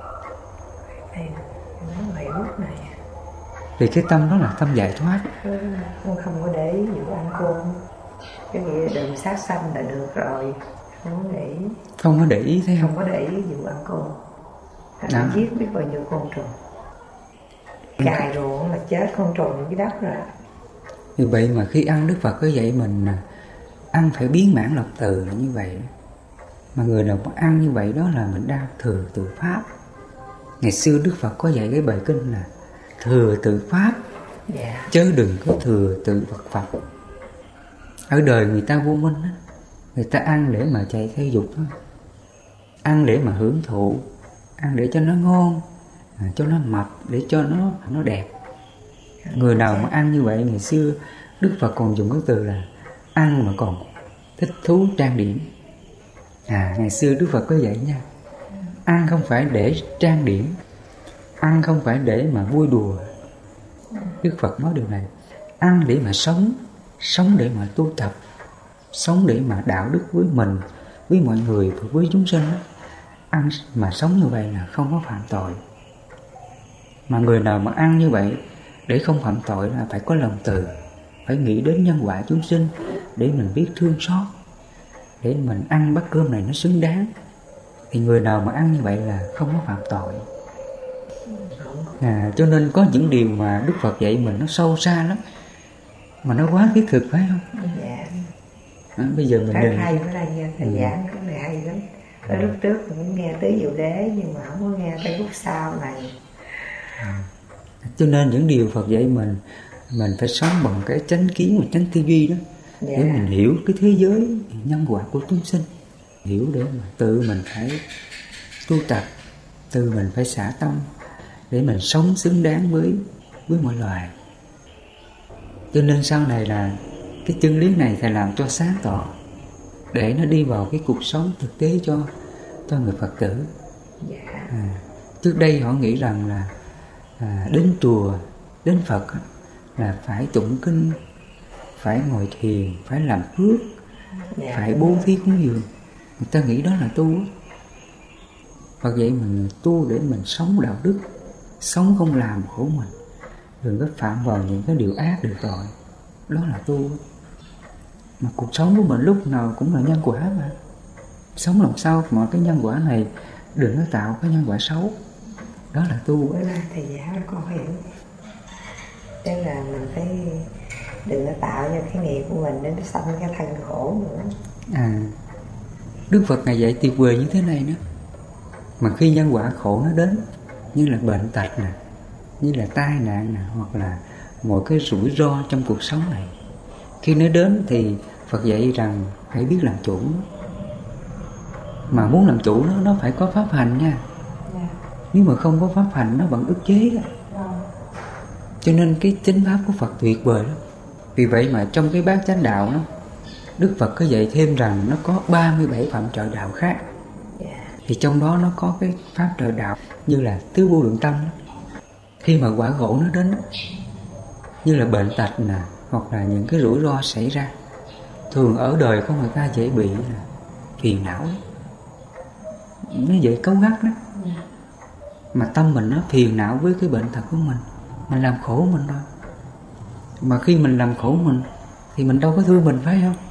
S2: Này.
S1: Thì cái tâm đó là tâm giải thoát.
S2: Con không có để ý vụ ăn cơm, cái nghĩa đừng sát sanh là được rồi, không có để ý.
S1: Không có để ý thấy không?
S2: Không có để ý vụ ăn cơm, thành giết biết bao nhiêu con trùng. Cài ruộng là chết con trùng dưới đất rồi.
S1: Vì vậy mà khi ăn, Đức Phật có dạy mình là ăn phải biến mãn lòng từ là như vậy. Mà người nào mà ăn như vậy đó là mình đang thừa tự pháp. Ngày xưa Đức Phật có dạy cái bài kinh là thừa tự pháp, yeah, chớ đừng có thừa tự vật Phật. Ở đời người ta vô minh á, Người ta ăn để mà chạy theo dục thôi, ăn để mà hưởng thụ, ăn để cho nó ngon, cho nó mập, để cho nó nó đẹp. Người nào mà ăn như vậy, ngày xưa Đức Phật còn dùng cái từ là ăn mà còn thích thú trang điểm. À, ngày xưa Đức Phật có vậy nha. Ăn không phải để trang điểm, ăn không phải để mà vui đùa. Đức Phật nói điều này. Ăn để mà sống, sống để mà tu tập, sống để mà đạo đức với mình, với mọi người và với chúng sinh. Ăn mà sống như vậy là không có phạm tội. Mà người nào mà ăn như vậy để không phạm tội là phải có lòng từ, phải nghĩ đến nhân quả chúng sinh, để mình biết thương xót, để mình ăn bát cơm này nó xứng đáng. Thì người nào mà ăn như vậy là không có phạm tội. À, cho nên có những điều mà Đức Phật dạy mình nó sâu xa lắm, mà nó quá thiết thực, phải không?
S2: Dạ.
S1: À, bây giờ mình
S2: rất
S1: đừng...
S2: hay, bữa nay nghe thầy ừ. giảng cái này hay lắm. Ở lúc trước mình cũng nghe Tứ Diệu Đế, nhưng mà không có nghe tới lúc sau này.
S1: À, cho nên những điều Phật dạy mình, mình phải sống bằng cái chánh kiến và chánh tư duy đó, dạ. Để mình hiểu cái thế giới nhân quả của chúng sinh, hiểu để mà tự mình phải tu tập, tự mình phải xả tâm, để mình sống xứng đáng với với mọi loài. Cho nên sau này là cái chân lý này thầy làm cho sáng tỏ, để nó đi vào cái cuộc sống thực tế cho cho người Phật tử. À, trước đây họ nghĩ rằng là à, đến chùa, đến Phật là phải tụng kinh, phải ngồi thiền, phải làm phước, dạ, phải bố thí cúng dường. Người ta nghĩ đó là tu. Phật dạy mình tu để mình sống đạo đức, sống không làm khổ mình, đừng có phạm vào những cái điều ác, điều tội. Đó là tu. Mà cuộc sống của mình lúc nào cũng là nhân quả mà. Sống làm sao mà cái nhân quả này đừng có tạo cái nhân quả xấu. Đó là tu.
S2: Bữa nay thầy giáo con hiểu, tức là mình phải đừng có tạo cho cái nghiệp của mình để nó sanh cái thân khổ nữa.
S1: À, Đức Phật Ngài dạy tuyệt vời như thế này nữa. Mà khi nhân quả khổ nó đến, như là bệnh tật nè, như là tai nạn nè, hoặc là mọi cái rủi ro trong cuộc sống này, khi nó đến thì Phật dạy rằng hãy biết làm chủ. Mà muốn làm chủ nó, nó phải có pháp hành nha. Yeah. Nếu mà không có pháp hành nó vẫn ức chế đó. Yeah. Cho nên cái chánh pháp của Phật tuyệt vời lắm. Vì vậy mà trong cái bát chánh đạo đó, Đức Phật có dạy thêm rằng nó có ba mươi bảy phạm trợ đạo khác. Yeah. Thì trong đó nó có cái pháp trợ đạo như là tứ vô lượng tâm đó. Khi mà quả khổ nó đến, như là bệnh tật nè, hoặc là những cái rủi ro xảy ra, thường ở đời có người ta dễ bị là phiền não, nó dễ cáu gắt đó. Mà tâm mình nó phiền não với cái bệnh tật của mình, mình làm khổ mình thôi. Mà khi mình làm khổ mình thì mình đâu có thương mình, phải không?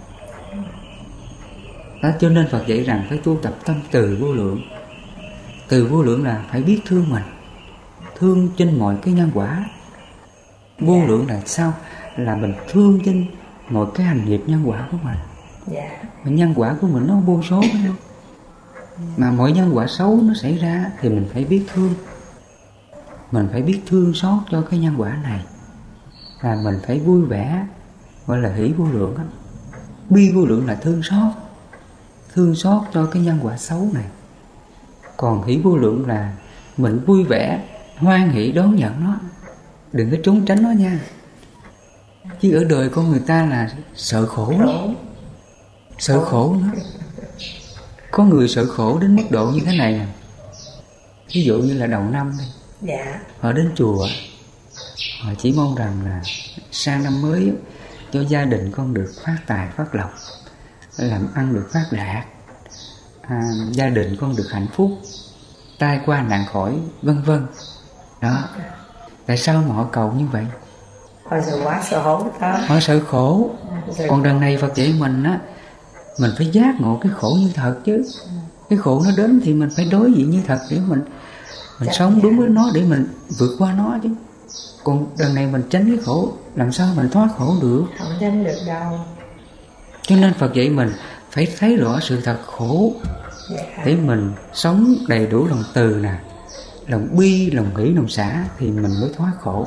S1: Đó, cho nên Phật dạy rằng phải tu tập tâm từ vô lượng. Từ vô lượng là phải biết thương mình, thương trên mọi cái nhân quả. Vô lượng là sao? Là mình thương trên mọi cái hành nghiệp nhân quả của mình.
S2: Yeah.
S1: Mà nhân quả của mình nó vô số, phải không? Mà mỗi nhân quả xấu nó xảy ra thì mình phải biết thương. Mình phải biết thương xót cho cái nhân quả này. Là mình phải vui vẻ, gọi là hỷ vô lượng đó. Bi vô lượng là thương xót, thương xót cho cái nhân quả xấu này. Còn hỷ vô lượng là mình vui vẻ, hoan hỷ đón nhận nó, đừng có trốn tránh nó nha. Chứ ở đời con người ta là sợ khổ lắm, sợ khổ nữa. Có người sợ khổ đến mức độ như thế này nè. Ví dụ như là đầu năm đây,
S2: dạ.
S1: Họ đến chùa, họ chỉ mong rằng là sang năm mới cho gia đình con được phát tài phát lộc, làm ăn được phát đạt, à, gia đình con được hạnh phúc, tai qua nạn khỏi, vân vân. Đó. Tại sao mà họ cầu như vậy?
S2: Họ sợ quá sợ khổ đó.
S1: Họ sợ khổ. Còn đằng này Phật dạy mình á, mình phải giác ngộ cái khổ như thật chứ. Cái khổ nó đến thì mình phải đối diện như thật để mình mình Chắc sống đúng với nó, để mình vượt qua nó chứ. Còn đằng này mình tránh cái khổ, làm sao mình thoát khổ được?
S2: Không tránh được đâu.
S1: Cho nên Phật dạy mình phải thấy rõ sự thật khổ, dạ. Để mình sống đầy đủ lòng từ nè, lòng bi, lòng hỷ, lòng xả thì mình mới thoát khổ.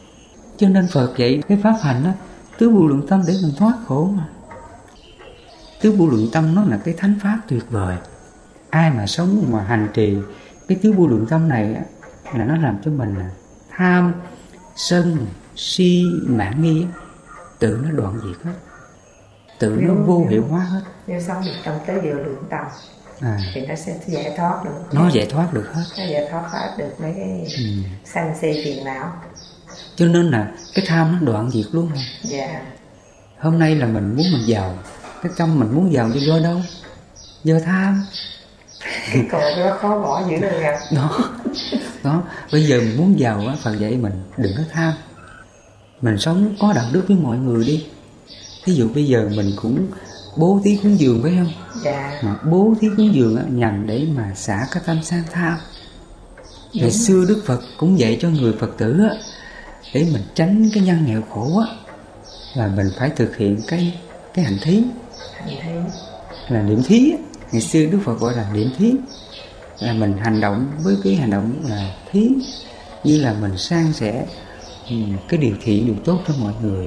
S1: Cho nên Phật dạy cái pháp hành đó, tứ vô lượng tâm để mình thoát khổ mà. tứ vô lượng tâm nó là cái thánh pháp tuyệt vời. Ai mà sống mà hành trì cái tứ vô lượng tâm này là nó làm cho mình là tham, sân, si, mạn nghi tự nó đoạn diệt hết, tự nó vô hiệu hóa hết.
S2: Nếu sống được trong tứ vô lượng tâm à, thì nó sẽ giải thoát được.
S1: Nó giải thoát được hết.
S2: Nó giải thoát hết được mấy cái ừ. sân si phiền não.
S1: Cho nên là cái tham nó đoạn diệt luôn rồi.
S2: Dạ.
S1: Hôm nay là mình muốn mình giàu, cái tâm mình muốn giàu do đâu? Do tham.
S2: Cái cột đó khó bỏ dữ được gặp.
S1: Đó, đó. Bây giờ mình muốn giàu á, Phật dạy mình đừng có tham. Mình sống có đạo đức với mọi người đi. Ví dụ bây giờ mình cũng bố thí cúng dường phải không?
S2: Dạ.
S1: Mà bố thí cúng dường á, nhằm để mà xả cái tâm sang tham. Ngày xưa Đức Phật cũng dạy cho người Phật tử á, để mình tránh cái nhân nghèo khổ á, là mình phải thực hiện cái cái hành thí.
S2: Hành thí
S1: là niệm thí. Ngày xưa Đức Phật gọi là niệm thí, là mình hành động với cái hành động là thí, như là mình san sẻ cái điều thiện, điều tốt cho mọi người.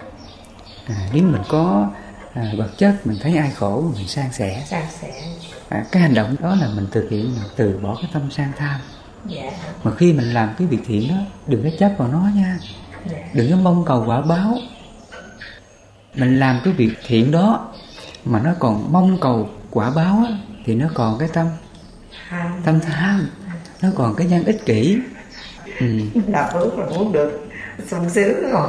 S1: À, nếu mình có à, vật chất, mình thấy ai khổ mình san sẻ.
S2: San sẻ.
S1: À, cái hành động đó là mình thực hiện là từ bỏ cái tâm sang tham.
S2: Dạ.
S1: Mà khi mình làm cái việc thiện đó, đừng có chấp vào nó nha.
S2: Dạ.
S1: Đừng có mong cầu quả báo. Mình làm cái việc thiện đó mà nó còn mong cầu quả báo á, thì nó còn cái tâm
S2: tham.
S1: Tâm tham. Nó còn cái nhân ích kỷ. ừ.
S2: Là phước là muốn được sung sướng rồi.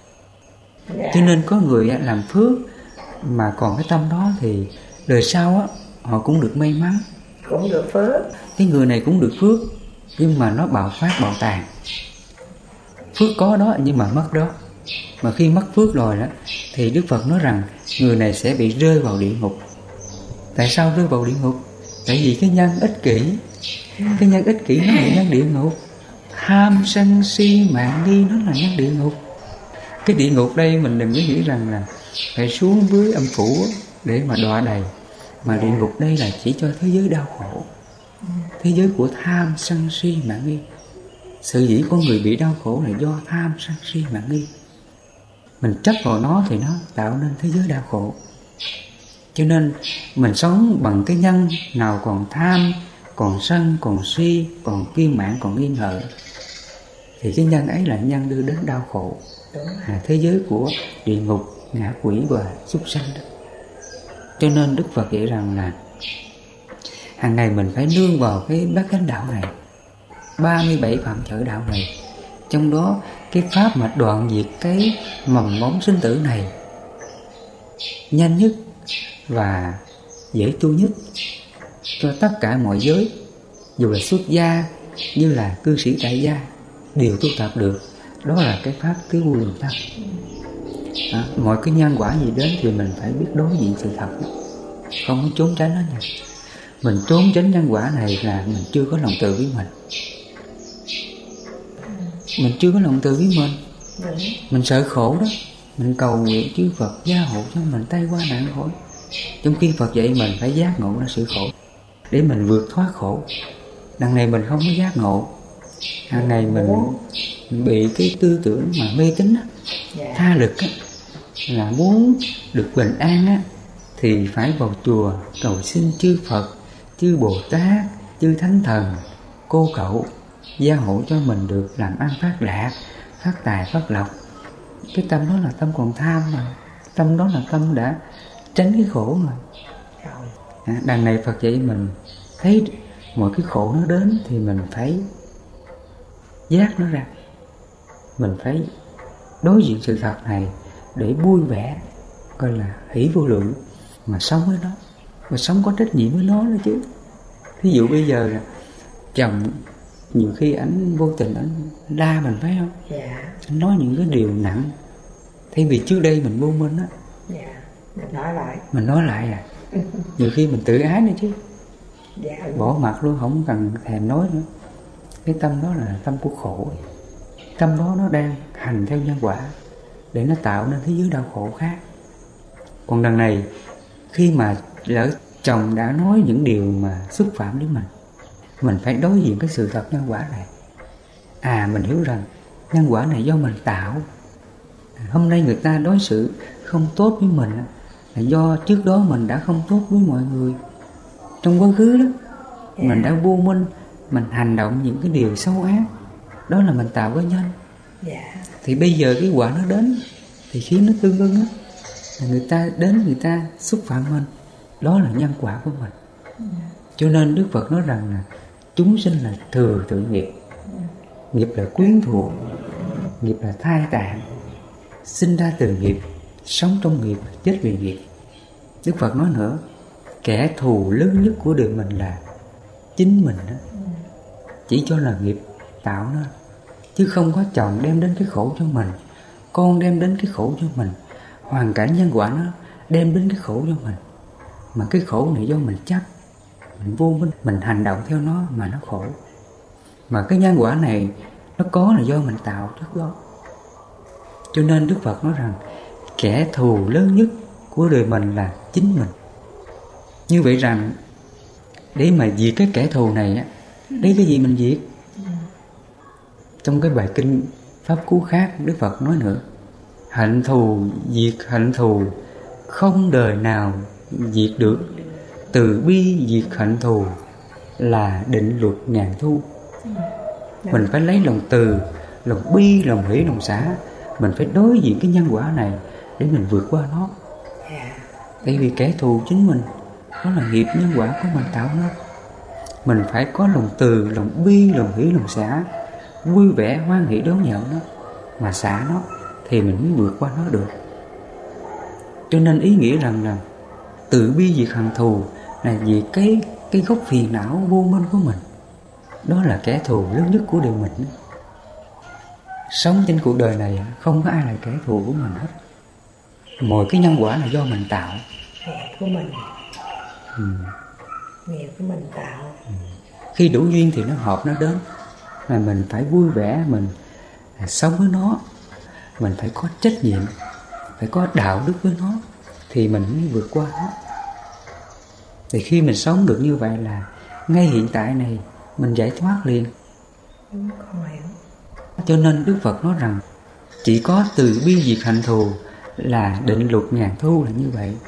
S2: Dạ.
S1: Cho nên có người làm phước mà còn cái tâm đó thì đời sau á, họ cũng được may mắn,
S2: cũng được phước.
S1: Cái người này cũng được phước, nhưng mà nó bạo phát bạo tàn. Phước có đó nhưng mà mất đó. Mà khi mất phước rồi đó thì Đức Phật nói rằng người này sẽ bị rơi vào địa ngục. Tại sao rơi vào địa ngục? Tại vì cái nhân ích kỷ. Cái nhân ích kỷ nó là nhân địa ngục. Tham sân si mạn nghi nó là nhân địa ngục. Cái địa ngục đây mình đừng có nghĩ rằng là phải xuống dưới âm phủ để mà đọa đầy. Mà địa ngục đây là chỉ cho thế giới đau khổ, thế giới của tham sân si mạn nghi. Sự dĩ con người bị đau khổ là do tham sân si mạn nghi. Mình chấp vào nó thì nó tạo nên thế giới đau khổ. Cho nên mình sống bằng cái nhân nào còn tham, còn sân, còn si, còn kiêu mạn, còn nghi ngờ, thì cái nhân ấy là nhân đưa đến đau khổ, là thế giới của địa ngục, ngạ quỷ và súc sanh đó. Cho nên Đức Phật dạy rằng là hàng ngày mình phải nương vào cái bát chánh đạo này, ba mươi bảy phạm chợ đạo này. Trong đó cái pháp mà đoạn diệt cái mầm móng sinh tử này nhanh nhất và dễ tu nhất cho tất cả mọi giới, dù là xuất gia như là cư sĩ tại gia đều tu tập được. Đó là cái pháp tứ vô lượng tâm. À, mọi cái nhân quả gì đến thì mình phải biết đối diện sự thật, không có trốn tránh nó nha. Mình trốn tránh nhân quả này là mình chưa có lòng từ với mình. Mình chưa có lòng từ với mình. Mình sợ khổ đó, mình cầu nguyện chư Phật gia hộ cho mình tay qua nạn khỏi. Trong khi Phật dạy mình phải giác ngộ ra sự khổ để mình vượt thoát khổ. Đằng này mình không có giác ngộ, hàng ngày mình bị cái tư tưởng mà mê tín á, tha lực á, là muốn được bình an á, thì phải vào chùa cầu xin chư Phật, chư Bồ Tát, chư Thánh Thần, cô cậu gia hộ cho mình được làm ăn phát đạt, phát tài, phát lộc. Cái tâm đó là tâm còn tham mà. Tâm đó là tâm đã tránh cái khổ rồi. À, đằng này Phật dạy mình thấy mọi cái khổ nó đến thì mình phải giác nó ra. Mình phải đối diện sự thật này để vui vẻ, coi là hỷ vô lượng, mà sống với nó, mà sống có trách nhiệm với nó đó chứ. Ví dụ bây giờ là chồng nhiều khi ảnh vô tình ảnh la mình phải không?
S2: Dạ.
S1: Anh nói những cái điều nặng, thay vì trước đây mình vô minh á.
S2: Dạ. Mình nói lại. Mình
S1: nói lại à. Nhiều khi mình tự ái nữa chứ.
S2: Dạ.
S1: Bỏ mặt luôn, không cần thèm nói nữa. Cái tâm đó là tâm của khổ. Tâm đó nó đang hành theo nhân quả để nó tạo nên thế giới đau khổ khác. Còn đằng này, khi mà lỡ chồng đã nói những điều mà xúc phạm đến mình, mình phải đối diện cái sự thật nhân quả này. À, mình hiểu rằng nhân quả này do mình tạo. À, hôm nay người ta đối xử không tốt với mình là do trước đó mình đã không tốt với mọi người trong quá khứ đó. Yeah. Mình đã vô minh, mình hành động những cái điều xấu ác, đó là mình tạo cái nhân.
S2: Yeah.
S1: Thì bây giờ cái quả nó đến thì khi nó tương ưng á, là người ta đến người ta xúc phạm mình, đó là nhân quả của mình. Yeah. Cho nên Đức Phật nói rằng là chúng sinh là thừa tự nghiệp. Yeah. Nghiệp là quyến thuộc, nghiệp là thai tạng, sinh ra từ nghiệp, sống trong nghiệp, chết vì nghiệp. Đức Phật nói nữa, kẻ thù lớn nhất của đời mình là chính mình đó. Chỉ cho là nghiệp tạo nó, chứ không có chồng đem đến cái khổ cho mình, con đem đến cái khổ cho mình, hoàn cảnh nhân quả nó đem đến cái khổ cho mình. Mà cái khổ này do mình chấp, mình vô minh, mình hành động theo nó mà nó khổ. Mà cái nhân quả này nó có là do mình tạo trước đó. Cho nên Đức Phật nói rằng kẻ thù lớn nhất của đời mình là chính mình. Như vậy rằng để mà diệt cái kẻ thù này á, lấy cái gì mình diệt? Trong cái bài kinh Pháp Cú khác, Đức Phật nói nữa, hận thù diệt hận thù, không đời nào diệt được. Từ bi diệt hận thù là định luật ngàn thu. Mình phải lấy lòng từ, lòng bi, lòng hỷ, lòng xả. Mình phải đối diện cái nhân quả này để mình vượt qua nó. Tại vì kẻ thù chính mình, đó là nghiệp nhân quả của mình tạo nó. Mình phải có lòng từ, lòng bi, lòng hỷ, lòng xả, vui vẻ, hoan hỷ đón nhận nó, mà xả nó, thì mình mới vượt qua nó được. Cho nên ý nghĩa rằng là từ bi diệt hận thù là vì cái, cái gốc phiền não vô minh của mình. Đó là kẻ thù lớn nhất của đời mình. Sống trên cuộc đời này không có ai là kẻ thù của mình hết. Mọi cái nhân quả là do mình tạo.
S2: Nghiệp của mình.
S1: Ừ.
S2: Nghiệp của mình tạo.
S1: Ừ. Khi đủ duyên thì nó hợp nó đến. Mà mình phải vui vẻ, mình sống với nó. Mình phải có trách nhiệm, phải có đạo đức với nó, thì mình mới vượt qua nó. Thì khi mình sống được như vậy là ngay hiện tại này mình giải thoát liền. Cho nên Đức Phật nói rằng chỉ có từ bi diệt hận thù là định luật ngàn thu là như vậy.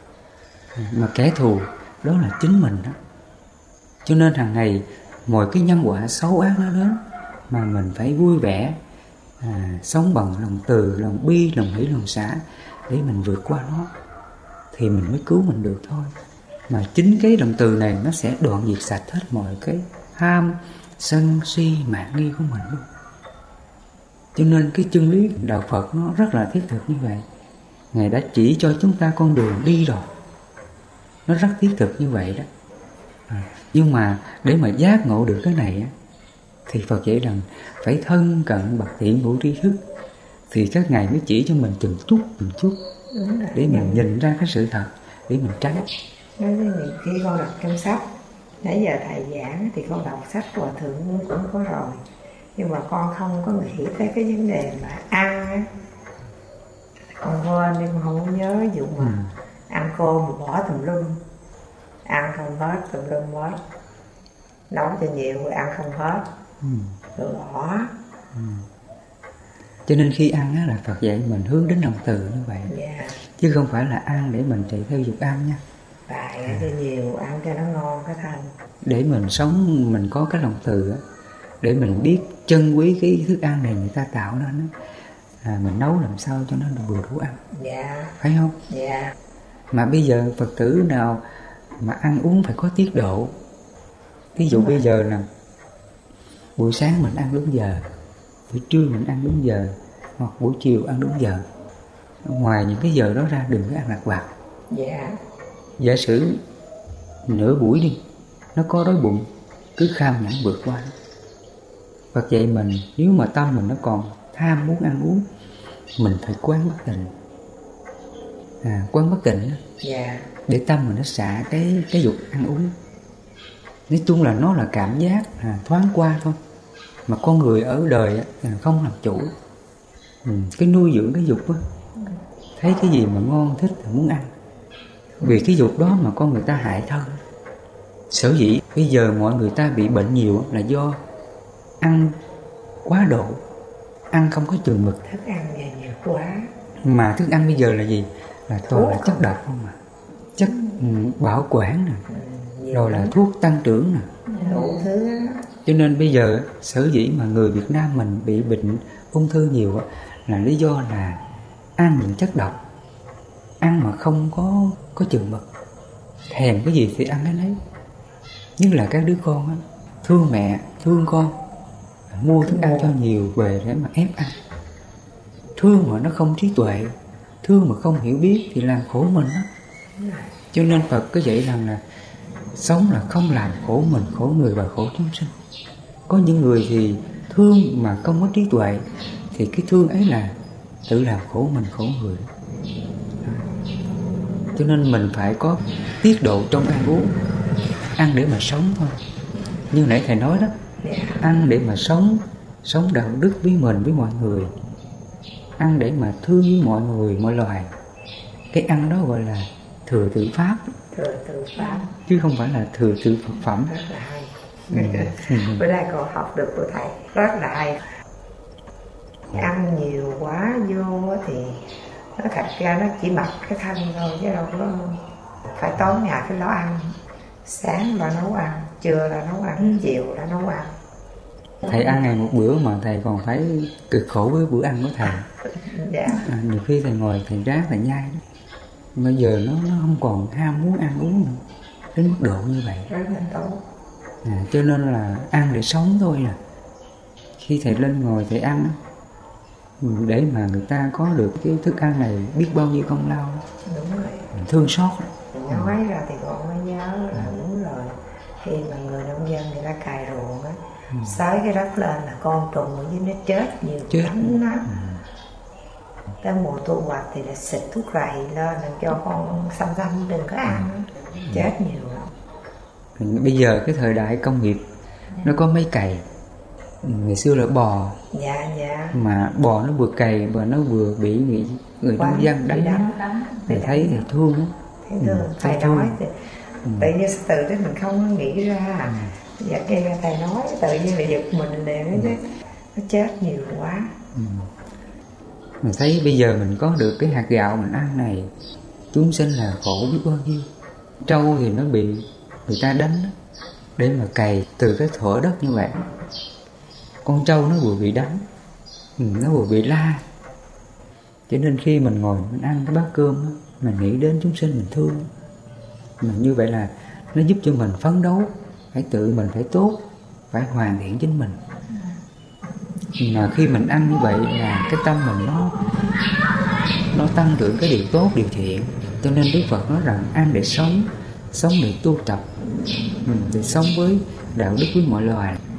S1: Mà kẻ thù đó là chính mình đó. Cho nên hàng ngày mọi cái nhân quả xấu ác nó đến, mà mình phải vui vẻ, à, sống bằng lòng từ, lòng bi, lòng hỷ, lòng xả để mình vượt qua nó, thì mình mới cứu mình được thôi. Mà chính cái lòng từ này nó sẽ đoạn diệt sạch hết mọi cái ham, sân, si, mạn nghi của mình luôn. Cho nên cái chân lý đạo Phật nó rất là thiết thực như vậy. Ngài đã chỉ cho chúng ta con đường đi rồi. Nó rất thiết thực như vậy đó. À, nhưng mà để mà giác ngộ được cái này á, thì Phật dạy rằng phải thân cận bậc thiện hữu tri thức, thì các ngài mới chỉ cho mình từng chút từng chút để mình nhìn ra cái sự thật, để mình tránh.
S2: Nói với mình, khi con đọc trong sách, nãy giờ thầy giảng thì con đọc sách Hòa Thượng cũng có rồi, nhưng mà con không có nghĩ tới cái vấn đề mà ăn á. Con quên nhưng mà không có nhớ vụ mà ừ. ăn cơm mà bỏ tùm lum, ăn không hết tùm lum hết, nấu cho nhiều rồi ăn không hết, ừ. rồi bỏ.
S1: Ừ. Cho nên khi ăn á, là Phật dạy mình hướng đến lòng từ như vậy, yeah. chứ không phải là ăn để mình chạy theo dục ăn nha.
S2: Phải ăn cho nhiều, ăn cho nó ngon cái thân.
S1: Để mình sống, mình có cái lòng từ á, để mình biết trân quý cái thức ăn này người ta tạo nên á, à, mình nấu làm sao cho nó vừa đủ ăn.
S2: Dạ.
S1: Phải không?
S2: Dạ.
S1: Mà bây giờ Phật tử nào mà ăn uống phải có tiết độ. Ví dụ bây giờ là buổi sáng mình ăn đúng giờ, buổi trưa mình ăn đúng giờ, hoặc buổi chiều ăn đúng giờ. Ngoài những cái giờ đó ra đừng có ăn lặt vặt.
S2: Dạ.
S1: Giả sử nửa buổi đi, nó có đói bụng, cứ kham nhẫn vượt qua. Phật dạy mình, nếu mà tâm mình nó còn tham muốn ăn uống, mình phải quán bất tịnh. À, quán bất tịnh đó.
S2: Yeah.
S1: Để tâm mình nó xả cái cái dục ăn uống. Nói chung là nó là cảm giác à, thoáng qua thôi. Mà con người ở đời à, không làm chủ. Ừ, cái nuôi dưỡng cái dục á, thấy cái gì mà ngon thích thì muốn ăn. Vì cái dục đó mà con người ta hại thân. Sở dĩ bây giờ mọi người ta bị bệnh nhiều là do ăn quá độ, ăn không có chừng mực.
S2: Thức ăn về nhiều quá.
S1: Mà thức ăn bây giờ là gì? là toàn là chất độc không à, chất ừ, bảo quản nè, rồi là thuốc tăng trưởng nè,
S2: đủ thứ đó.
S1: Cho nên bây giờ sở dĩ mà người Việt Nam mình bị bệnh ung thư nhiều là lý do là ăn những chất độc, ăn mà không có có chừng mực, thèm cái gì thì ăn cái đấy. Như là các đứa con á, thương mẹ thương con, mua thức ăn cho nhiều về để mà ép ăn. Thương mà nó không trí tuệ, thương mà không hiểu biết thì làm khổ mình đó. Cho nên Phật có dạy rằng là sống là không làm khổ mình, khổ người và khổ chúng sinh. Có những người thì thương mà không có trí tuệ, thì cái thương ấy là tự làm khổ mình, khổ người. Cho nên mình phải có tiết độ trong ăn uống. Ăn để mà sống thôi. Như nãy thầy nói đó, ăn để mà sống, sống đạo đức với mình, với mọi người. Ăn để mà thương với mọi người, mọi loài. Cái ăn đó gọi là thừa tự Pháp.
S2: Thừa tự Pháp.
S1: Chứ không phải là thừa tự Phật phẩm.
S2: Rất là hay. Ừ. Bữa nay con học được của thầy rất là hay. Ăn nhiều quá vô thì nó thật ra nó chỉ bật cái thân thôi, chứ đâu có phải tối ngày phải lo ăn. Sáng là nấu ăn, trưa là nấu ăn, chiều là nấu ăn.
S1: Thầy ăn ngày một bữa mà thầy còn phải cực khổ với bữa ăn của thầy.
S2: Dạ.
S1: À, nhiều khi thầy ngồi thầy ráng thầy nhai đó. Bây giờ nó, nó không còn ham muốn ăn uống nữa, đến mức độ như vậy.
S2: Rất là tốt.
S1: À, cho nên là ăn để sống thôi à. Khi thầy lên ngồi thầy ăn, để mà người ta có được cái thức ăn này biết bao nhiêu công lao.
S2: Đúng rồi.
S1: Thương xót.
S2: Nói ra thì con mới nhớ là đúng rồi. Khi mà người nông dân người ta cày ruộng á, ừ. xới cái đất lên là con trùng ở dưới nó chết nhiều
S1: chết.
S2: lắm đó. Ừ. Tới mùa thu hoạch thì là xịt thuốc rầy lên làm cho con xăm xăm đừng có ăn, ừ. chết nhiều lắm.
S1: Bây giờ cái thời đại công nghiệp nó có máy cày. Ngày xưa là bò.
S2: Dạ dạ.
S1: Mà bò nó vừa cày và nó vừa bị người, người nông dân đánh.
S2: đánh, đánh
S1: Thì thấy thì thương lắm.
S2: Thấy thương. Ừ, thầy thương. Nói thì ừ. tự nhiên từ đó mình không có nghĩ ra. Ừ. Dạ kia thầy nói tự nhiên là giật mình liền ừ. chứ. Nó chết nhiều quá.
S1: Ừ. Mình thấy bây giờ mình có được cái hạt gạo mình ăn này, chúng sinh là khổ biết bao nhiêu. Trâu thì nó bị người ta đánh đó, để mà cày từ cái thửa đất như vậy. Con trâu nó vừa bị đánh, nó vừa bị la. Cho nên khi mình ngồi mình ăn cái bát cơm, mình nghĩ đến chúng sinh mình thương. Mình như vậy là nó giúp cho mình phấn đấu, phải tự mình phải tốt, phải hoàn thiện chính mình. Mà khi mình ăn như vậy là cái tâm mình nó nó tăng trưởng cái điều tốt, điều thiện. Cho nên Đức Phật nói rằng ăn để sống, sống để tu tập, để sống với đạo đức với mọi loài.